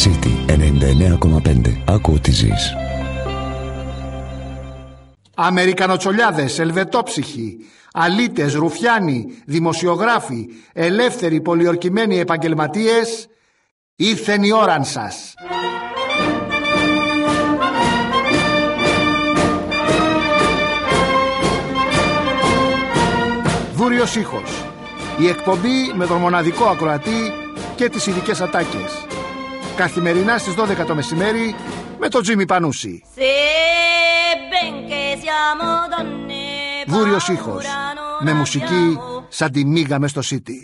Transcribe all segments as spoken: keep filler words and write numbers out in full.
City ενενήντα εννέα κόμμα πέντε. Άκου ό,τι ζεις. Αμερικανοτσολιάδες, ελβετόψυχοι, αλήτες, ρουφιάνοι, δημοσιογράφοι, ελεύθεροι πολιορκημένοι επαγγελματίες, ήρθεν η ώραν σας. Δούριος ήχος. Η εκπομπή με τον μοναδικό ακροατή και τις ειδικές ατάκες. Καθημερινά στις δώδεκα το μεσημέρι με τον Τζίμι Πανούση. Δούριος ήχος. Με μουσική σαν τη μίγα μες στο City.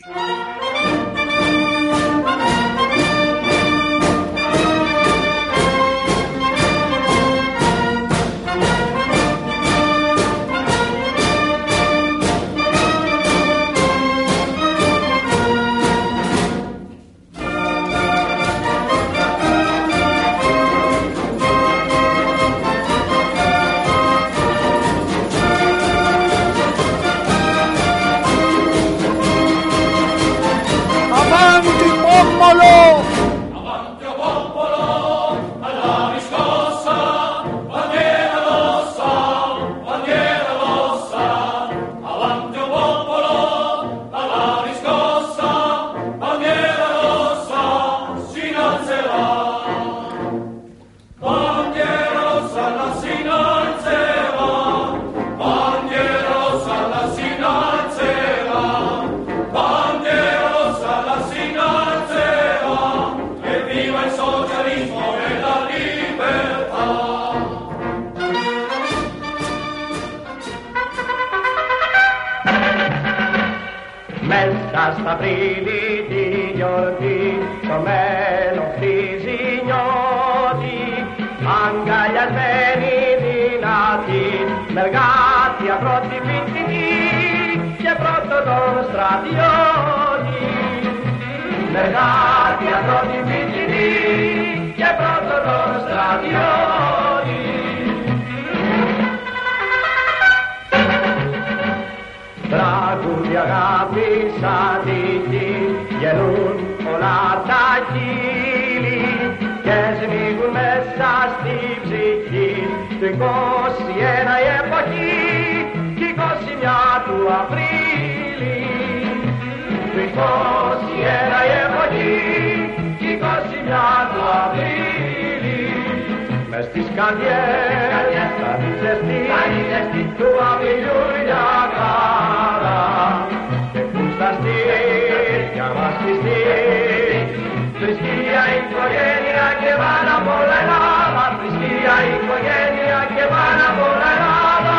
Στα βρύδι τη γιορτή, το μέλλον χτίζει νιώτη, αγκαλιασμένη δυνατή, μεργάτια πρώτη πιτινή και πρώτο τον στρατιώτη. Μεργάτια πρώτη πιτινή και πρώτο τον στρατιώτη. Τραγούδι αγάπη σαν τη γη, γελούν όλα τα κύλη και σμίγουν μέσα στη ψυχή. Το είκοσι ένα η εποχή κι είκοσι μια του Απρίλη. Το είκοσι ένα η εποχή κι είκοσι μια του Απρίλη. Μες στις καρδιές θα τη ζεστή του αμυλιού για χαρά και που στα στήρια μας πιστεί θρησκεία, οικογένεια και πάνω απ' όλα Ελλάδα. Θρησκεία, οικογένεια και πάνω απ' όλα Ελλάδα.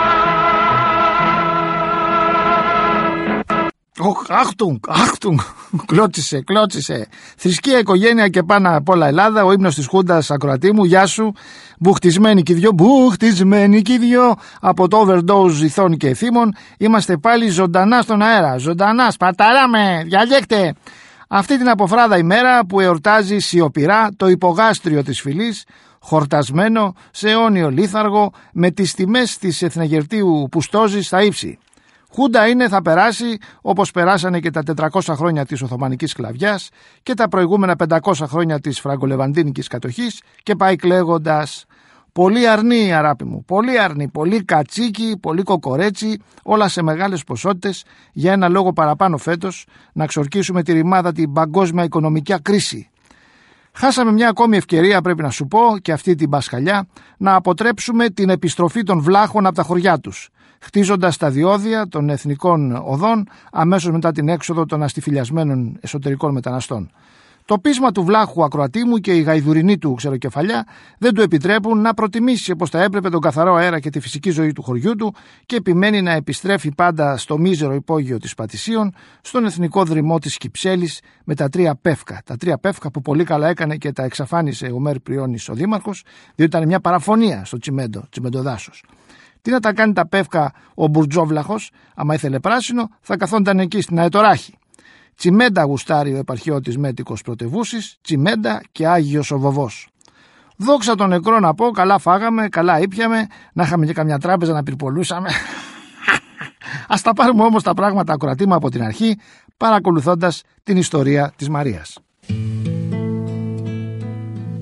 Οχ, άχτουγκ, άχτουγκ, κλώτσισε, κλώτσισε. Θρησκεία, οικογένεια και πάνω απ' όλα Ελλάδα. Ο ύμνος της Χούντας, ακροατή μου, γεια σου. Μπουχτισμένοι κι δυο, μπουχτισμένοι κι δυο. Από το overdose ηθών και εθήμων είμαστε πάλι ζωντανά στον αέρα. Ζωντανά, σπαταράμε, διαλέκτε. Αυτή την αποφράδα ημέρα που εορτάζει σιωπηρά το υπογάστριο της φυλής, χορτασμένο σε αιώνιο λίθαργο με τις τιμές της εθνεγερτίου πουστόζης στα ύψη. Χούντα είναι, θα περάσει όπως περάσανε και τα τετρακόσια χρόνια της Οθωμανικής σκλαβιάς και τα προηγούμενα πεντακόσια χρόνια της Φραγκολεβαντίνικης κατοχής και πάει κλαίγοντας. Πολύ αρνή, αράπη μου, πολύ αρνή, πολύ κατσίκι, πολύ κοκορέτσι, όλα σε μεγάλες ποσότητες για ένα λόγο παραπάνω φέτος, να ξορκίσουμε τη ρημάδα την παγκόσμια οικονομική κρίση. Χάσαμε μια ακόμη ευκαιρία, πρέπει να σου πω, και αυτή την πασχαλιά, να αποτρέψουμε την επιστροφή των βλάχων από τα χωριά τους, χτίζοντας τα διόδια των εθνικών οδών αμέσως μετά την έξοδο των αστιφιλιασμένων εσωτερικών μεταναστών. Το πείσμα του βλάχου ακροατή μου και η γαϊδουρινή του ξεροκεφαλιά δεν του επιτρέπουν να προτιμήσει όπως θα έπρεπε τον καθαρό αέρα και τη φυσική ζωή του χωριού του και επιμένει να επιστρέφει πάντα στο μίζερο υπόγειο της Πατησίων, στον εθνικό δρυμό της Κυψέλης με τα τρία πεύκα. Τα τρία πεύκα που πολύ καλά έκανε και τα εξαφάνισε ο Μέρ Πριώνης ο δήμαρχος, διότι ήταν μια παραφωνία στο τσιμέντο, τσιμεντοδάσος. Τι να τα κάνει τα πεύκα ο Μπουρτζόβλαχος, άμα ήθελε πράσινο, θα καθόνταν εκεί στην Αετοράχη. Τσιμέντα γουστάρει ο επαρχιώτης Μέτικος Πρωτευούσης, τσιμέντα και Άγιος ο Βοβός. Δόξα τον νεκρό να πω, καλά φάγαμε, καλά ήπιαμε, να είχαμε και καμιά τράπεζα να πυρπολούσαμε. Ας τα πάρουμε όμως τα πράγματα ακροατήμα από την αρχή, παρακολουθώντας την ιστορία της Μαρίας.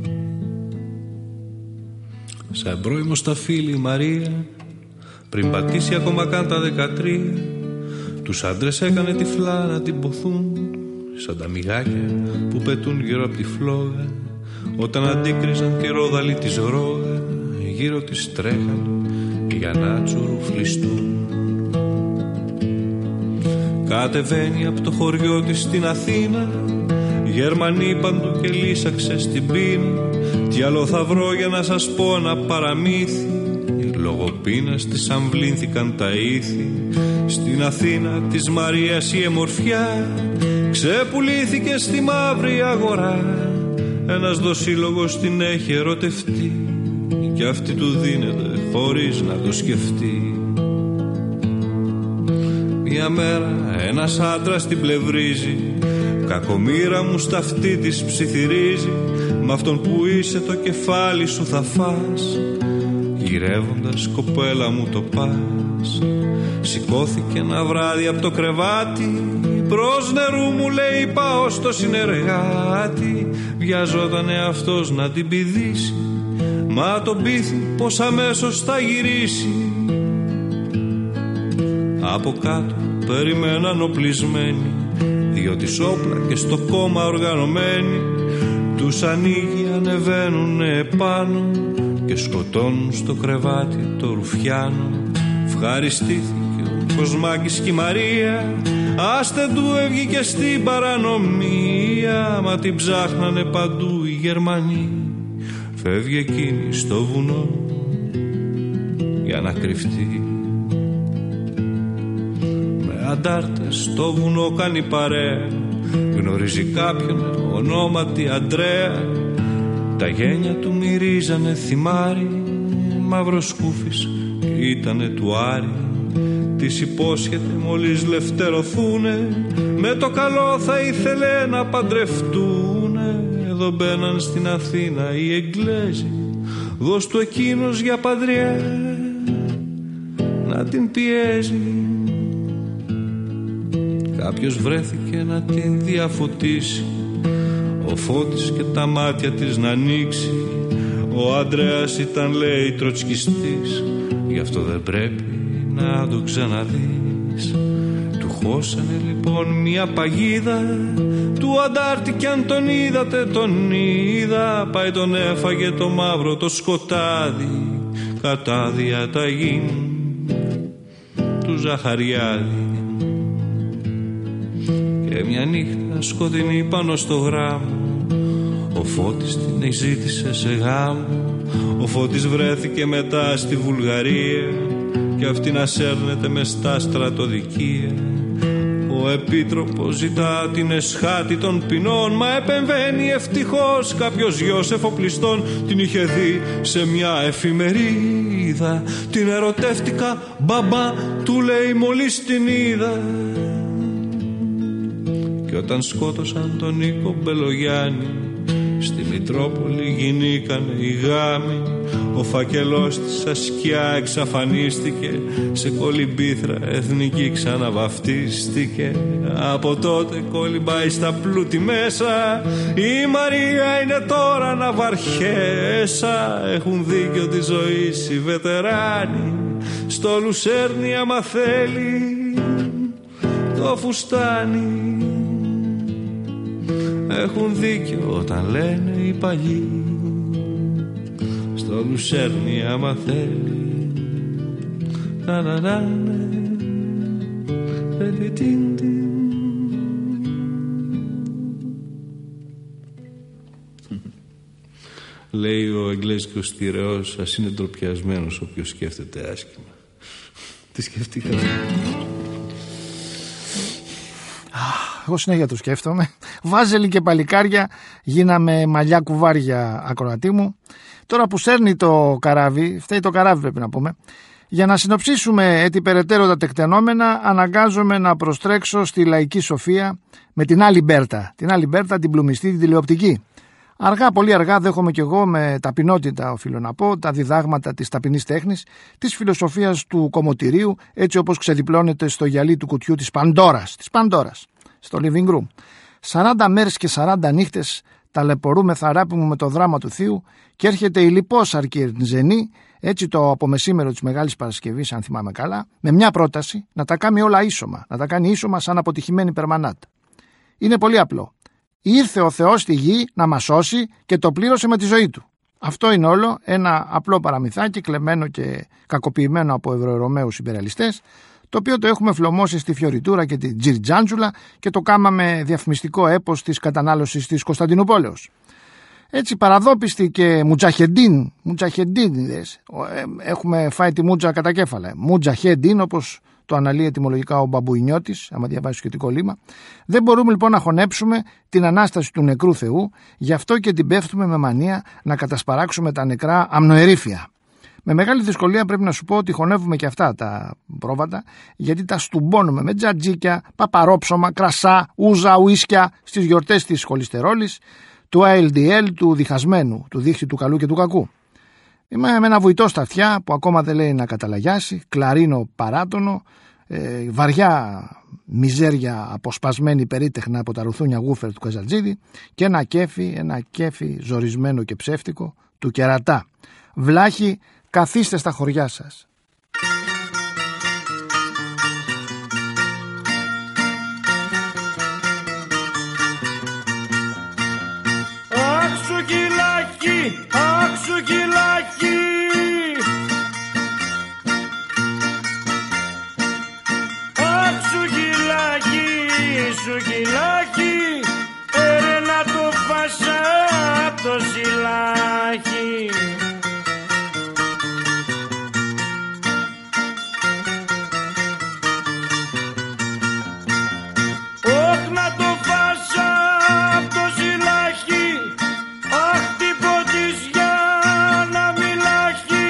σαν πρώιμο στα φίλη η Μαρία, πριν πατήσει ακόμα καν τα δεκατρία. Τους άντρες έκανε τυφλά να την ποθούν, σαν τα μυγάκια που πετούν γύρω από τη φλόγα, όταν αντίκριζαν τη ρόδαλη της ρόγα, γύρω της τρέχαν για να τσουρουφλιστούν. Κατεβαίνει από το χωριό της στην Αθήνα, Γερμανοί παντού και λύσαξε στην πείνα. Τι άλλο θα βρω για να σας πω ένα παραμύθι, λόγω πείνας της αμβλήνθηκαν τα ήθη. Στην Αθήνα της Μαρίας η εμορφιά ξεπουλήθηκε στη μαύρη αγορά. Ένας δοσύλλογος την έχει ερωτευτεί κι αυτή του δίνεται χωρίς να το σκεφτεί. Μια μέρα ένας άντρας την πλευρίζει, κακομοίρα μου στα αυτή της ψιθυρίζει. Μ' αυτόν που είσαι το κεφάλι σου θα φας, γυρεύοντας κοπέλα μου το πας. Σηκώθηκε ένα βράδυ από το κρεβάτι, προς νερού μου λέει πάω στο συνεργάτη. Βιαζότανε αυτός να την πηδήσει, μα τον πείθει πως αμέσως θα γυρίσει. Από κάτω περιμέναν οπλισμένοι, διότι όπλα και στο κόμμα οργανωμένοι. Τους ανοίγει, ανεβαίνουν επάνω και σκοτώνουν στο κρεβάτι το ρουφιάνο. Ευχαριστήθηκε ο Κοσμάκης και η Μαρία, άστε του έβγηκε στην παρανομία. Μα την ψάχνανε παντού οι Γερμανοί, φεύγει εκείνη στο βουνό για να κρυφτεί. Με αντάρτες στο βουνό κάνει παρέα, γνωρίζει κάποιον ονόματι Αντρέα. Τα γένια του μυρίζανε θυμάρι, μαύρο σκούφις ήτανε του Άρη. Της υπόσχεται μόλις λευτερωθούνε, με το καλό θα ήθελε να παντρευτούνε. Εδώ μπαίναν στην Αθήνα οι Εγγλέζοι, δώσ' του εκείνος για παντριά να την πιέζει. Κάποιος βρέθηκε να την διαφωτίσει, ο φώτης και τα μάτια της να ανοίξει. Ο Ανδρέας ήταν λέει τροτσκιστής, γι' αυτό δεν πρέπει να το ξαναδείς. Του χώσανε λοιπόν μια παγίδα, του αντάρτη κι αν τον είδατε τον είδα. Πάει τον έφαγε το μαύρο το σκοτάδι, κατά διαταγή του Ζαχαριάδη. Και μια νύχτα σκοτεινή πάνω στο γράμμο, ο Φώτης την εξήτησε σε γάμο. Ο Φώτης βρέθηκε μετά στη Βουλγαρία κι αυτή να σέρνεται μες στα στρατοδικεία. Ο Επίτροπος ζητά την εσχάτη των ποινών, μα επεμβαίνει ευτυχώς κάποιος γιος εφοπλιστών. Την είχε δει σε μια εφημερίδα, την ερωτεύτηκα μπαμπά, του λέει μόλις την είδα. Και όταν σκότωσαν τον Νίκο Μπελογιάννη, στη Μητρόπολη γινήκανε οι γάμοι. Ο φακελός της ασκιά εξαφανίστηκε, σε κολυμπήθρα εθνική ξαναβαφτίστηκε. Από τότε κολυμπάει στα πλούτη μέσα, η Μαρία είναι τώρα ναυαρχέσα. Έχουν δίκιο τη ζωή οι βετεράνοι, στο Λουσέρνι άμα θέλει το φουστάνι. Έχουν δίκιο όταν λένε οι παλιοί, στο Λουσέρνι άμα θέλει να να να λέει ο εγγλέζικος τυρεός, ας είναι ντροπιασμένος όποιος σκέφτεται άσχημα. Τι σκέφτηκα. Εγώ συνέχεια το σκέφτομαι. Βάζελοι και παλικάρια γίναμε μαλλιά κουβάρια, ακροατή μου. Τώρα που σέρνει το καράβι, φταίει το καράβι πρέπει να πούμε, για να συνοψίσουμε έτσι περαιτέρω τα τεκτενόμενα, αναγκάζομαι να προστρέξω στη λαϊκή σοφία με την άλλη Μπέρτα. Την άλλη Μπέρτα, την πλουμιστή, την τηλεοπτική. Αργά, πολύ αργά, δέχομαι κι εγώ με ταπεινότητα, οφείλω να πω, τα διδάγματα της ταπεινής τέχνης, της φιλοσοφίας του κομμωτηρίου, έτσι όπως ξεδιπλώνεται στο γυαλί του κουτιού της Παντόρας. Της Παντόρας. Στο living room. σαράντα μέρες και σαράντα νύχτες ταλαιπωρούμεθα αγάπη μου με το δράμα του θείου και έρχεται η λιπόσαρκη Ερντζενή, έτσι το απομεσήμερο της Μεγάλης Παρασκευής, αν θυμάμαι καλά, με μια πρόταση να τα κάνει όλα ίσωμα, να τα κάνει ίσωμα σαν αποτυχημένη περμανάτ. Είναι πολύ απλό. Ήρθε ο Θεός στη γη να μας σώσει και το πλήρωσε με τη ζωή του. Αυτό είναι όλο ένα απλό παραμυθάκι κλεμμένο και κακοποιημένο από ευρωρωμαίους υπεραλιστές, το οποίο το έχουμε φλωμώσει στη Φιωριτούρα και την Τζιρτζάντζουλα και το κάμαμε διαφημιστικό έπος της κατανάλωσης της Κωνσταντινούπολεως. Έτσι παραδόπιστοι και μουτζαχεντίν, μουτζαχεντίνιδες, έχουμε φάει τη μούτζα κατά κέφαλα. Μουτζαχεντίν, όπως το αναλύει ετυμολογικά ο Μπαμπουινιώτης, άμα διαβάσει σχετικό λίμα. Δεν μπορούμε λοιπόν να χωνέψουμε την Ανάσταση του νεκρού Θεού, γι' αυτό και την πέφτουμε με μανία να κατασπαράξουμε τα νεκρά αμνοερήφια. Με μεγάλη δυσκολία πρέπει να σου πω ότι χωνεύουμε και αυτά τα πρόβατα, γιατί τα στουμπώνουμε με τζατζίκια, παπαρόψωμα, κρασά, ούζα, ουίσκια στις γιορτές της χολυστερόλης, του έι ελ ντι ελ, του διχασμένου, του δίχτυ του καλού και του κακού. Είμαι με ένα βουητό στα αυτιά που ακόμα δεν λέει να καταλαγιάσει, κλαρίνο παράτονο, ε, βαριά μιζέρια αποσπασμένη περίτεχνα από τα ρουθούνια γούφερ του Καζατζίδη και ένα κέφι, ένα κέφι ζορισμένο και ψεύτικο του Κερατά. Βλάχοι, καθίστε στα χωριά σας. Αξουκυλάκι, αξουκυλάκι, αξουκυλάκι, σουκυλάκι, έρε να το φάσα απ' το σιλάκι. Όχι να το φάσα απ' το σιλάκι, αχ τι ποτισιά να μιλάχει.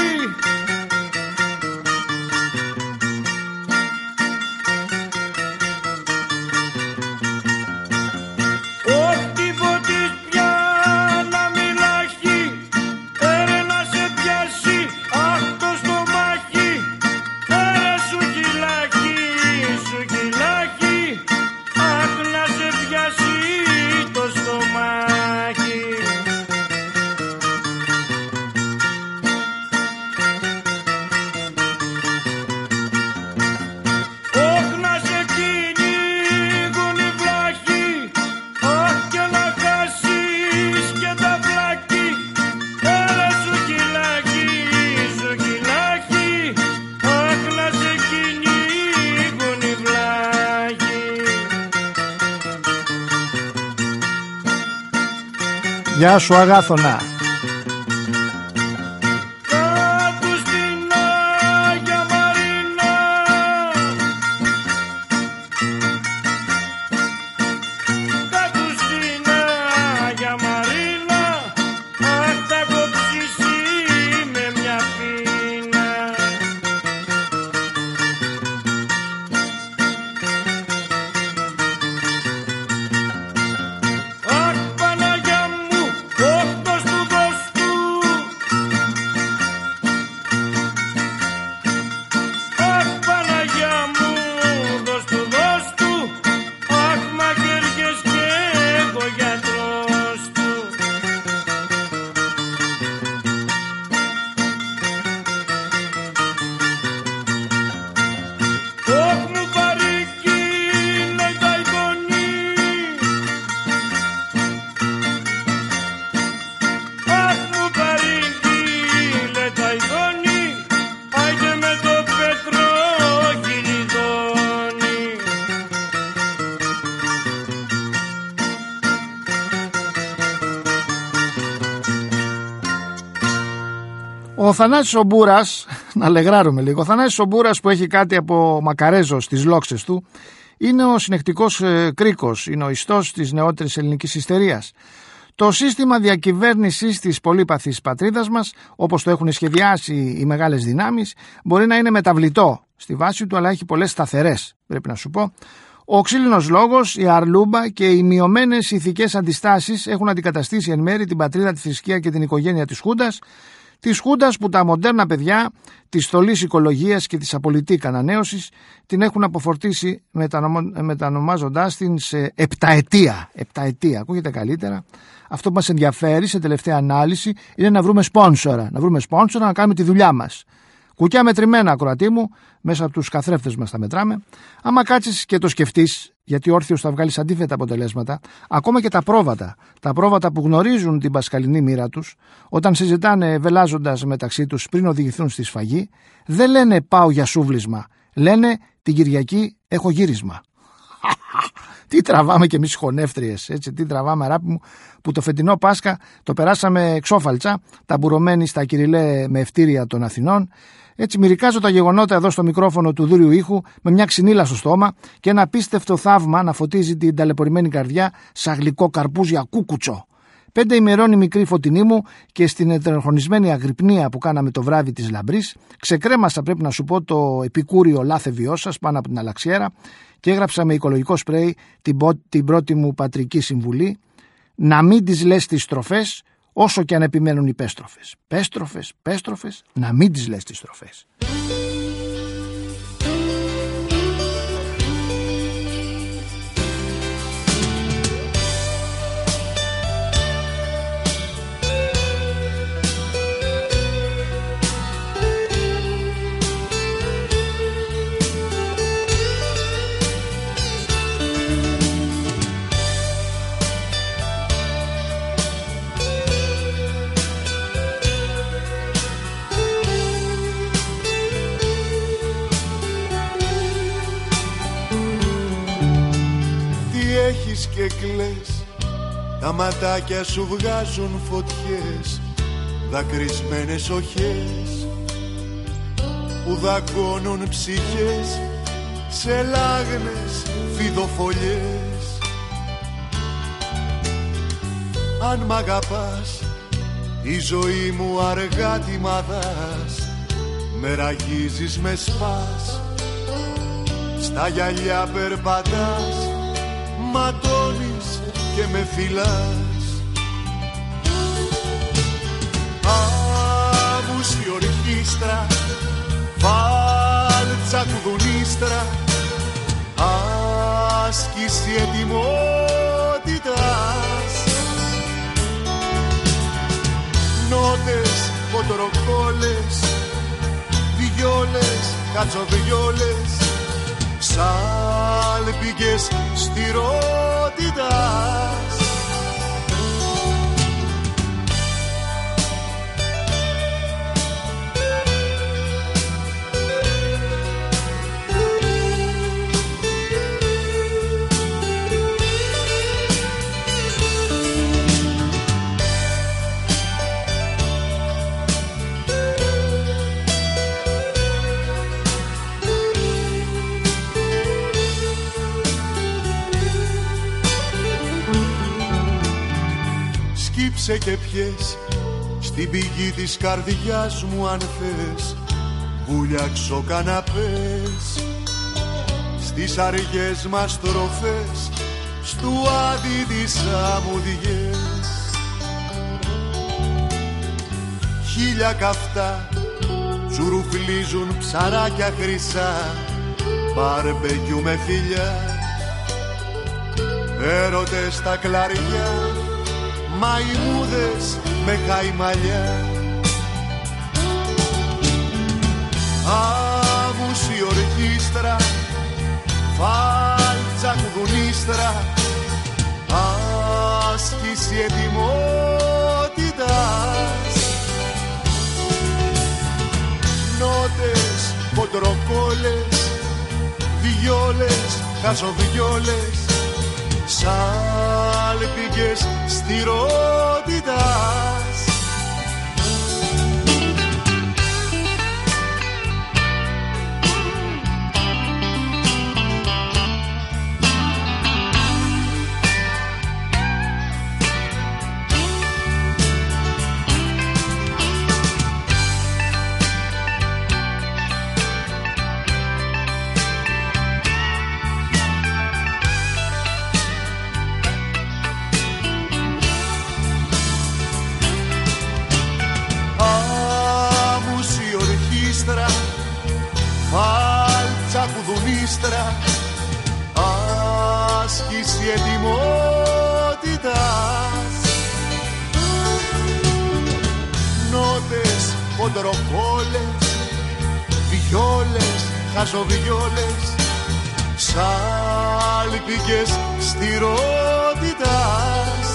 Όχι τι ποτισιά να μιλάχει, έρε να σε πιάσει αχ το στομάχι. Έρε σουκυλάκι, σουκυλάκι, αχ να σε πιάσει το στομάχι. Όχ να σε κυνηγούν οι βλάχοι, αχ και να χάσεις και τα βλάκι. Έλα σουκυλάκι, σουκυλάκι, αχ να σε κυνηγούν οι βλάχοι. Γεια σου Αγάθωνα. Κάτω στην Άγια Μαρίνα, κάτω στην Άγια Μαρίνα, αχ θα κόψεις με μια πίνα. Αχ Παναγιά μου, όχ δώσ' του, δώσ' του. Αχ Παναγιά μου, δώσ' του, δώσ' του. Αχ μαχαίριες και εγώ γιατρός του. Όχ μου παρήκει λέει τα εικόνη, αχ μου παρήκει λέει τα εικόνη, άιντε με το πέτρο κινητώνει. Ο Θανάσης ο Μπούρας, να λεγράρουμε λίγο, ο Θανάσης ο Μπούρας που έχει κάτι από μακαρέζο στις λόξες του, είναι ο συνεχτικός ε, κρίκος, είναι ο ιστός της νεότερης ελληνικής ιστερίας. Το σύστημα διακυβέρνησης της πολύπαθης πατρίδας μας, όπως το έχουν σχεδιάσει οι μεγάλες δυνάμεις, μπορεί να είναι μεταβλητό στη βάση του, αλλά έχει πολλές σταθερές, πρέπει να σου πω. Ο ξύλινος λόγος, η αρλούμπα και οι μειωμένες ηθικές αντιστάσεις έχουν αντικαταστήσει εν μέρει την πατρίδα, τη θρησκεία και την οικογένεια της Χούντας, Της Χούντας που τα μοντέρνα παιδιά της στολής οικολογίας και της απολυτή ανανέωσης την έχουν αποφορτήσει μετανομάζοντάς την σε επταετία. Επταετία, ακούγεται καλύτερα. Αυτό που μας ενδιαφέρει σε τελευταία ανάλυση είναι να βρούμε σπόνσορα, να βρούμε σπόνσορα να κάνουμε τη δουλειά μας. Κουκιά μετρημένα, ακροατή μου, μέσα από τους καθρέφτες μας τα μετράμε. Άμα κάτσεις και το σκεφτείς, γιατί όρθιος θα βγάλεις αντίθετα αποτελέσματα, ακόμα και τα πρόβατα, τα πρόβατα που γνωρίζουν την πασχαλινή μοίρα τους, όταν συζητάνε βελάζοντας μεταξύ τους πριν οδηγηθούν στη σφαγή, δεν λένε πάω για σούβλισμα, λένε την Κυριακή έχω γύρισμα. Τι τραβάμε κι εμείς χωνεύτριες, έτσι, τι τραβάμε αγάπη μου, που το φετινό Πάσχα το περάσαμε εξώφαλτσα, ταμπουρωμένοι στα Κυριλέ με ευτήρια των Αθηνών. Έτσι μυρικάζω τα γεγονότα εδώ στο μικρόφωνο του δούριου ήχου με μια ξυνήλα στο στόμα και ένα απίστευτο θαύμα να φωτίζει την ταλαιπωρημένη καρδιά σαν γλυκό καρπούζια κούκουτσο. Πέντε ημερών η μικρή φωτεινή μου και στην ετερχρονισμένη αγρυπνία που κάναμε το βράδυ της λαμπρής, ξεκρέμασα, πρέπει να σου πω, το επικούριο λάθε βιώσας πάνω από την αλαξιέρα και έγραψα με οικολογικό σπρέι την, την πρώτη μου πατρική συμβουλή: να μην τις λες τις στροφές όσο και αν επιμένουν οι πέστροφες. Πέστροφες, πέστροφες, να μην τις λες τις στροφές. Και κλαις, τα ματάκια σου βγάζουν φωτιές, δακρυσμένες οχές που δαγκώνουν ψυχές σε λάγνες φιδοφολιές. Αν μ' αγαπάς, η ζωή μου αργά τη μαδάς, με ραγίζεις, με σπάς, στα γυαλιά περπατάς, ματώνεις και με φυλάς. Άμουστη ορχήστρα, βάλτσα κουδουνίστρα, άσκηση ετοιμότητας, νότες, φωτοροκόλες, βιόλες, κατσοβιόλες, σάλπιγγες στηρότητας. Σκύψε και πιες στην πηγή της καρδιάς μου αν θες, βουλιάξω καναπές στις αργές μας στροφές, στου άδει τις αμμουδιές. Χίλια καυτά τσουρουφλίζουν ψαράκια χρυσά, μπαρμπεκιού με φιλιά, έρωτες στα κλαριά, μαϊμούδες με χαϊμαλιά. Άμουση ορχήστρα, φάλτσα κουδουνίστρα, άσκηση ετοιμότητας, νότες, κοντροκόλες, βιόλες, χασοβιόλες, σάλπιγγες στηρότητας. άσκηση ετοιμότητας. Νότες, χοντροκόλες, βιόλες, χαζοβιόλες, σάλπικες στηρότητας.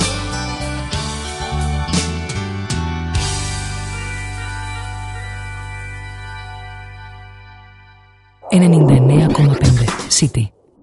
ενενήντα εννέα κόμμα πέντε City.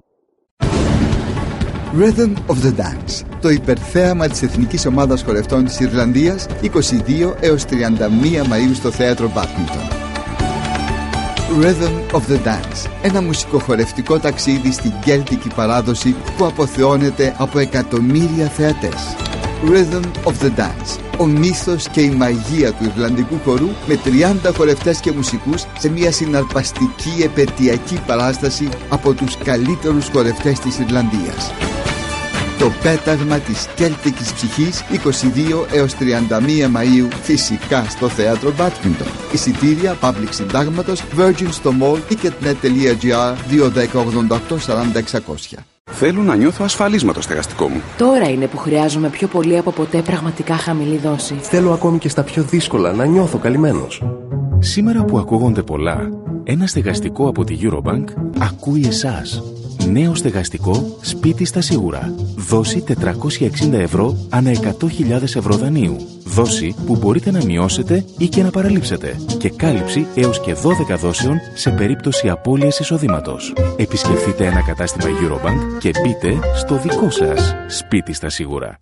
Rhythm of the Dance, το υπερθέαμα της Εθνικής Ομάδας Χορευτών της Ιρλανδίας, είκοσι δύο έως τριάντα μία Μαΐου στο θέατρο Badminton. Rhythm of the Dance, ένα μουσικοχορευτικό ταξίδι στην κέλτικη παράδοση που αποθεώνεται από εκατομμύρια θεατές. Rhythm of the Dance, ο μύθος και η μαγεία του Ιρλανδικού χορού με τριάντα χορευτές και μουσικούς σε μια συναρπαστική επαιτειακή παράσταση από τους καλύτερους χορευτές της Ιρλανδίας. Το πέταγμα της κέλτικης ψυχής, είκοσι δύο έως τριάντα μία Μαΐου, φυσικά στο θέατρο Badminton. Εισιτήρια Public Συντάγματος, Virgin στο Mall, ticketnet τελεία gr, δύο δέκα ογδόντα οκτώ σαράντα εξακόσια. Θέλω να νιώθω ασφαλής με το στεγαστικό μου. Τώρα είναι που χρειάζομαι πιο πολύ από ποτέ πραγματικά χαμηλή δόση. Θέλω ακόμη και στα πιο δύσκολα να νιώθω καλυμμένος. Σήμερα που ακούγονται πολλά, ένα στεγαστικό από τη Eurobank ακούει εσάς. Νέο στεγαστικό σπίτι στα σίγουρα. Δόση τετρακόσια εξήντα ευρώ ανά εκατό χιλιάδες ευρώ δανείου. Δόση που μπορείτε να μειώσετε ή και να παραλείψετε. Και κάλυψη έως και δώδεκα δόσεων σε περίπτωση απώλειας εισοδήματος. Επισκεφτείτε ένα κατάστημα Eurobank και μπείτε στο δικό σας σπίτι στα σίγουρα.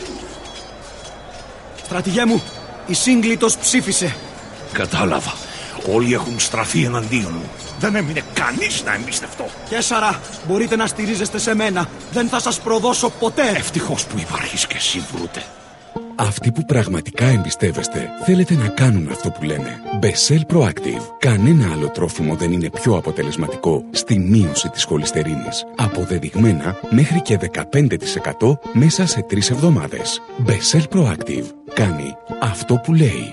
Στρατηγέ μου, η Σύγκλιτος ψήφισε. Κατάλαβα. Όλοι έχουν στραφεί εναντίον μου. Δεν έμεινε κανείς να εμπιστευτώ. Κέσσαρα, μπορείτε να στηρίζεστε σε μένα. Δεν θα σας προδώσω ποτέ. Ευτυχώς που υπάρχεις και εσύ, Βρούτε. Αυτοί που πραγματικά εμπιστεύεστε θέλετε να κάνουν αυτό που λένε. Bessel Proactive. Κανένα άλλο τρόφιμο δεν είναι πιο αποτελεσματικό στη μείωση της χολυστερίνης. Αποδεδειγμένα μέχρι και δεκαπέντε τοις εκατό μέσα σε τρεις εβδομάδες. Bessel Proactive. Κάνει αυτό που λέει.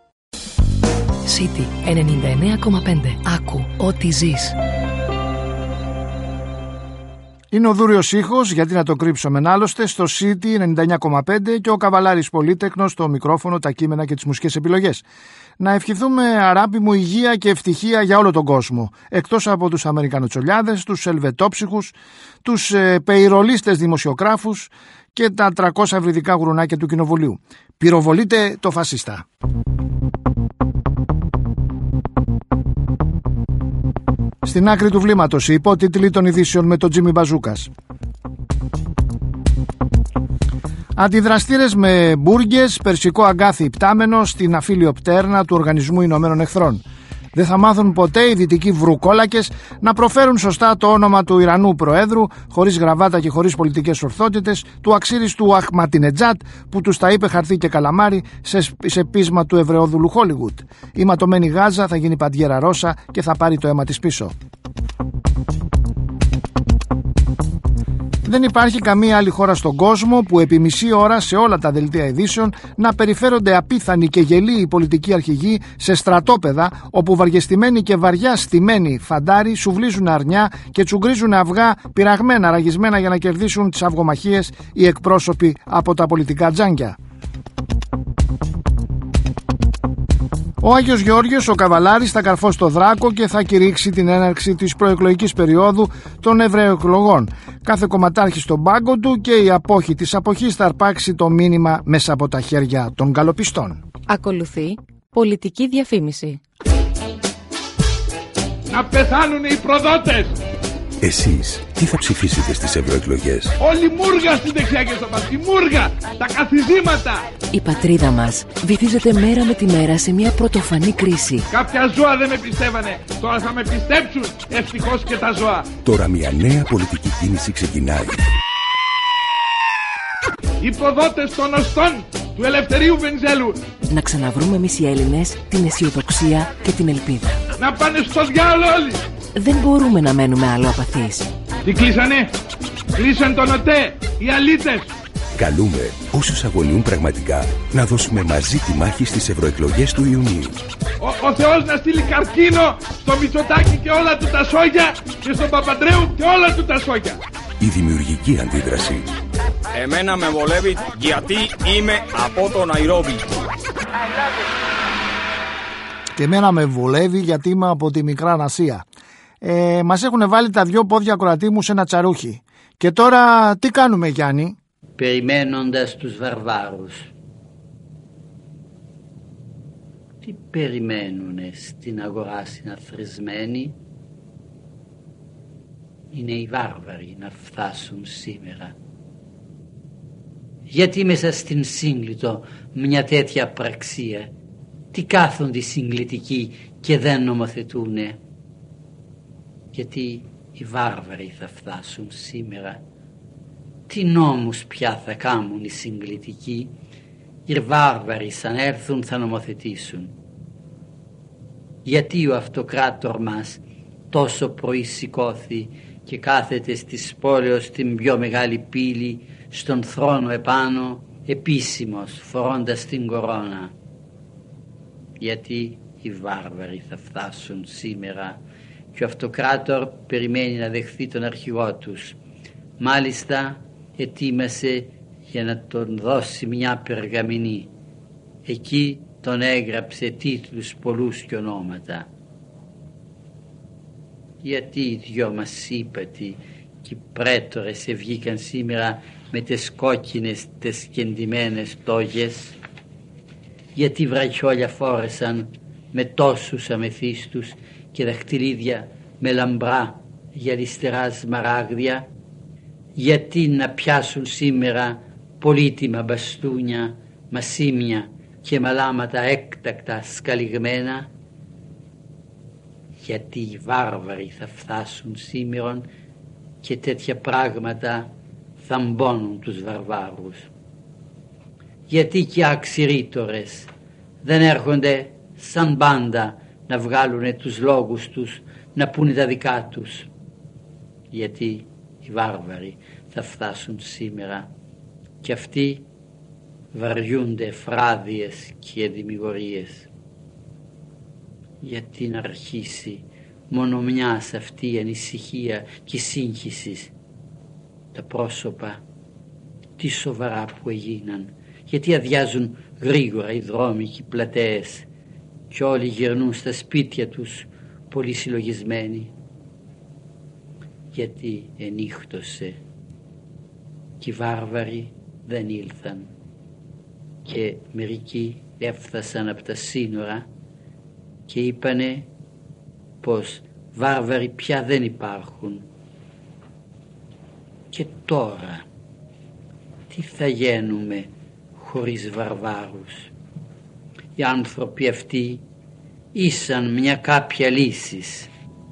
City ενενήντα εννέα κόμμα πέντε. Άκου ό,τι ζεις. Είναι ο Δούριος ήχος, γιατί να το κρύψουμε άλλωστε, στο City ενενήντα εννέα κόμμα πέντε και ο Καβαλάρης Πολύτεκνος στο μικρόφωνο, τα κείμενα και τις μουσικές επιλογές. Να ευχηθούμε, αράπη μου, υγεία και ευτυχία για όλο τον κόσμο. Εκτός από τους Αμερικανοτσολιάδες, τους Ελβετόψυχους, τους ε, πεϊρολίστες δημοσιογράφους και τα τριακόσια ευρυδικά γουρνάκια του Κοινοβουλίου. Πυροβολείτε το φασίστα. Στην άκρη του βλήματος, οι υπότιτλοι των ειδήσεων με τον Τζίμι Μπαζούκας. Αντιδραστήρες με μπούργες, περσικό αγκάθι υπτάμενο στην αφήλιο πτέρνα του Οργανισμού Ηνωμένων Εχθρών. Δεν θα μάθουν ποτέ οι δυτικοί βρουκόλακες να προφέρουν σωστά το όνομα του Ιρανού Προέδρου, χωρίς γραβάτα και χωρίς πολιτικές ορθότητες, του αξίριστου Αχματινετζάτ που τους τα είπε χαρτί και καλαμάρι σε, σε πείσμα του Εβραιόδουλου Χόλιγουτ. Η ματωμένη Γάζα θα γίνει παντιέρα Ρώσα και θα πάρει το αίμα της πίσω. Δεν υπάρχει καμία άλλη χώρα στον κόσμο που επί μισή ώρα σε όλα τα δελτία ειδήσεων να περιφέρονται απίθανοι και γελοί πολιτικοί αρχηγοί σε στρατόπεδα όπου βαριεστημένοι και βαριά στημένοι φαντάροι σουβλίζουν αρνιά και τσουγκρίζουν αυγά πειραγμένα, ραγισμένα για να κερδίσουν τις αυγομαχίες οι εκπρόσωποι από τα πολιτικά τζάνκια. Ο Άγιος Γεώργιος, ο Καβαλάρης, θα καρφώσει το δράκο και θα κηρύξει την έναρξη της προεκλογικής περίοδου των ευρωεκλογών. Κάθε κομματάρχη στον πάγκο του και η απόχη της αποχής θα αρπάξει το μήνυμα μέσα από τα χέρια των καλοπιστών. Ακολουθεί πολιτική διαφήμιση. Να πεθάνουν οι προδότες! Εσείς τι θα ψηφίσετε στις ευρωεκλογές? Όλη μούργα στην δεξιά και στο πας. Η μούργα, τα καθιζήματα. Η πατρίδα μας βυθίζεται μέρα με τη μέρα σε μια πρωτοφανή κρίση. Κάποια ζώα δεν με πιστεύανε. Τώρα θα με πιστέψουν. Ευτυχώς και τα ζώα. Τώρα μια νέα πολιτική κίνηση ξεκινάει. Οι προδότες των οστών του Ελευθερίου Βενιζέλου. Να ξαναβρούμε εμείς οι Έλληνες την αισιοδοξία και την ελπίδα. Να πάνε στο διάολο όλοι. Δεν μπορούμε να μένουμε άλλο απαθείς. Τι κλείσανε? Κλείσαν τον ΟΤΕ, οι αλήτες. Καλούμε όσους αγωνιούν πραγματικά να δώσουμε μαζί τη μάχη στις ευρωεκλογές του Ιουνίου. Ο, ο Θεός να στείλει καρκίνο στο Μητσοτάκη και όλα του τα σόγια και στον Παπαντρέου και όλα του τα σόγια. η δημιουργική αντίδραση. Εμένα με βολεύει γιατί είμαι από το Ναϊρόμπι. Και εμένα με βολεύει γιατί είμαι από τη Μικρά Ασία. Ε, μας έχουν βάλει τα δυο πόδια ακροατή μου σε ένα τσαρούχι. Και τώρα τι κάνουμε, Γιάννη? Περιμένοντας τους βαρβάρους. Τι περιμένουνε στην αγορά συναθρισμένοι? Είναι οι βάρβαροι να φτάσουν σήμερα. Γιατί μέσα στην σύγκλιτο μια τέτοια πραξία? Τι κάθονται οι συγκλητικοί και δεν νομοθετούνε? Γιατί οι βάρβαροι θα φτάσουν σήμερα. Τι νόμους πια θα κάνουν οι συγκλητικοί? Οι βάρβαροι σαν έρθουν θα νομοθετήσουν. Γιατί ο αυτοκράτορ μας τόσο πρωί σηκώθη και κάθεται στις πόλεως στην πιο μεγάλη πύλη, στον θρόνο επάνω, επίσημος, φορώντας την κορώνα? Γιατί οι βάρβαροι θα φτάσουν σήμερα και ο αυτοκράτορ περιμένει να δεχθεί τον αρχηγό τους. Μάλιστα ετοίμασε για να τον δώσει μια περγαμηνή. Εκεί τον έγραψε τίτλους πολλούς και ονόματα. Γιατί οι δυο μας ύπατοι και οι πρέτορες ευγήκαν σήμερα με τις κόκκινες τις κεντυμένες τόγες? Γιατί οι βραχιόλια φόρεσαν με τόσους αμεθύστους και δαχτυλίδια με λαμπρά γυαλιστερά σμαράγδια? Γιατί να πιάσουν σήμερα πολύτιμα μπαστούνια, μασίμια και μαλάματα έκτακτα σκαλιγμένα? Γιατί οι βάρβαροι θα φτάσουν σήμερα και τέτοια πράγματα θα μπώνουν τους βαρβάρους? Γιατί και οι αξιρήτορες δεν έρχονται σαν πάντα να βγάλουν τους λόγους τους, να πούνε τα δικά τους? Γιατί οι βάρβαροι θα φτάσουν σήμερα και αυτοί βαριούνται φράδιες και δημιουργίες. Γιατί να αρχίσει μόνο μιας αυτή η ανησυχία και σύγχυση? Τα πρόσωπα τι σοβαρά που έγιναν? Γιατί αδειάζουν γρήγορα οι δρόμοι και οι πλατείες και όλοι γυρνούν στα σπίτια τους πολύ συλλογισμένοι? Γιατί ενύχτωσε και οι βάρβαροι δεν ήλθαν και μερικοί έφτασαν από τα σύνορα και είπανε πως βάρβαροι πια δεν υπάρχουν. Και τώρα τι θα γίνουμε χωρίς βαρβάρους? Οι άνθρωποι αυτοί ήσαν μια κάποια λύσης.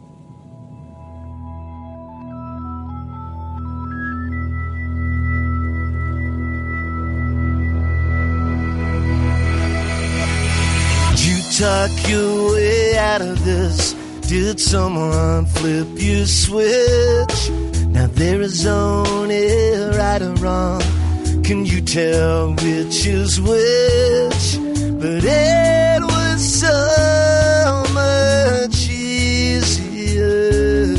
Talk your way out of this. Did someone flip your switch? Now there is only right or wrong. Can you tell which is which? But it was so much easier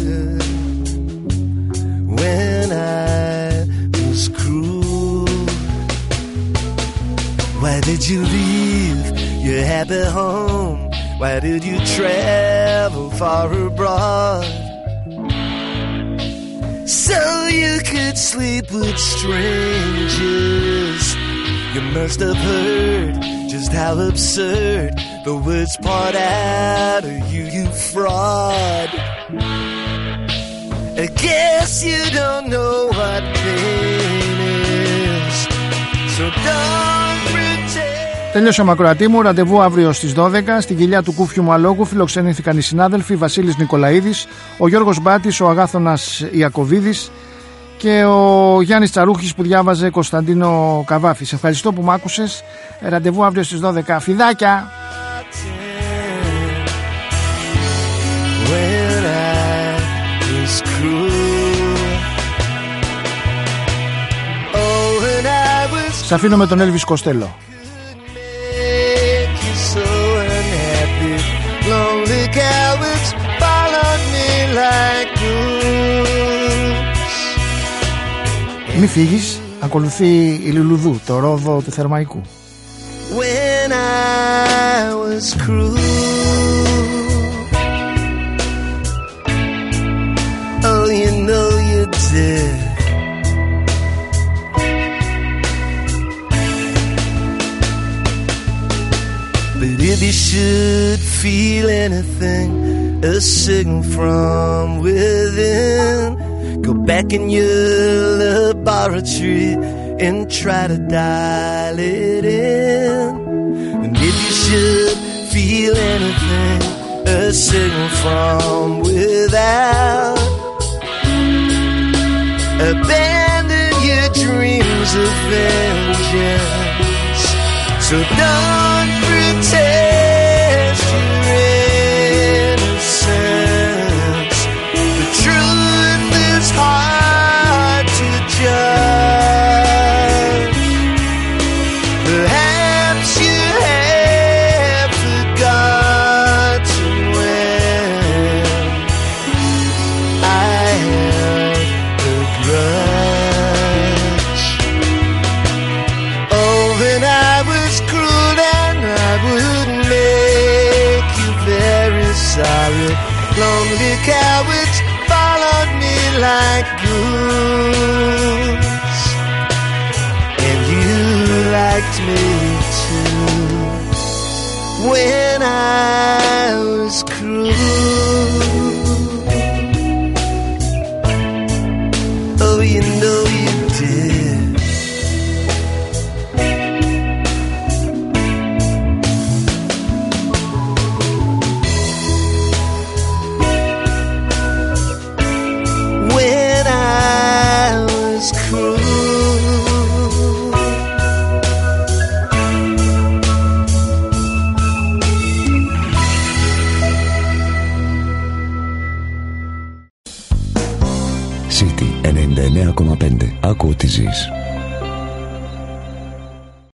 when I was cruel. Why did you leave your happy home? Why did you travel far abroad? So you could sleep with strangers. You must have heard just how absurd the words poured out of you, you fraud. I guess you don't know what pain is, so don't pretend. Τέλειωσε ακροατή μου, ραντεβού αύριο στις δώδεκα. Στην κοιλιά του Κούφιου μου αλόγου φιλοξενήθηκαν οι συνάδελφοι Βασίλης Νικολαίδης, ο Γιώργος Μπάτης, ο Αγάθωνας Ιακωβίδης και ο Γιάννης Τσαρούχης που διάβαζε Κωνσταντίνο Καβάφη. Σε ευχαριστώ που μ' άκουσες. Ραντεβού αύριο στις δώδεκα. Φιδάκια! Σ' αφήνω με τον Έλβις Κοστέλο. Lonely cowards followed me like wolves. Μη φύγεις, ακολουθεί η Λουλουδού, το ρόδο του Θερμαϊκού. When I was cruel, oh, you know you did. But if you should feel anything, a signal from within, go back in your laboratory and try to dial it in. And if you should feel anything, a signal from without, abandon your dreams of vengeance. So don't pretend your innocence. The truth is hard to judge. Perhaps you have forgotten when I held a grudge. Oh, when I was cruel and I would make you very sorry. Lonely cowards followed me like ghouls, and you liked me too. When I was cruel, oh, you know you did. When I was cruel, City ενενήντα εννέα κόμμα πέντε. Άκου ότι ζεις.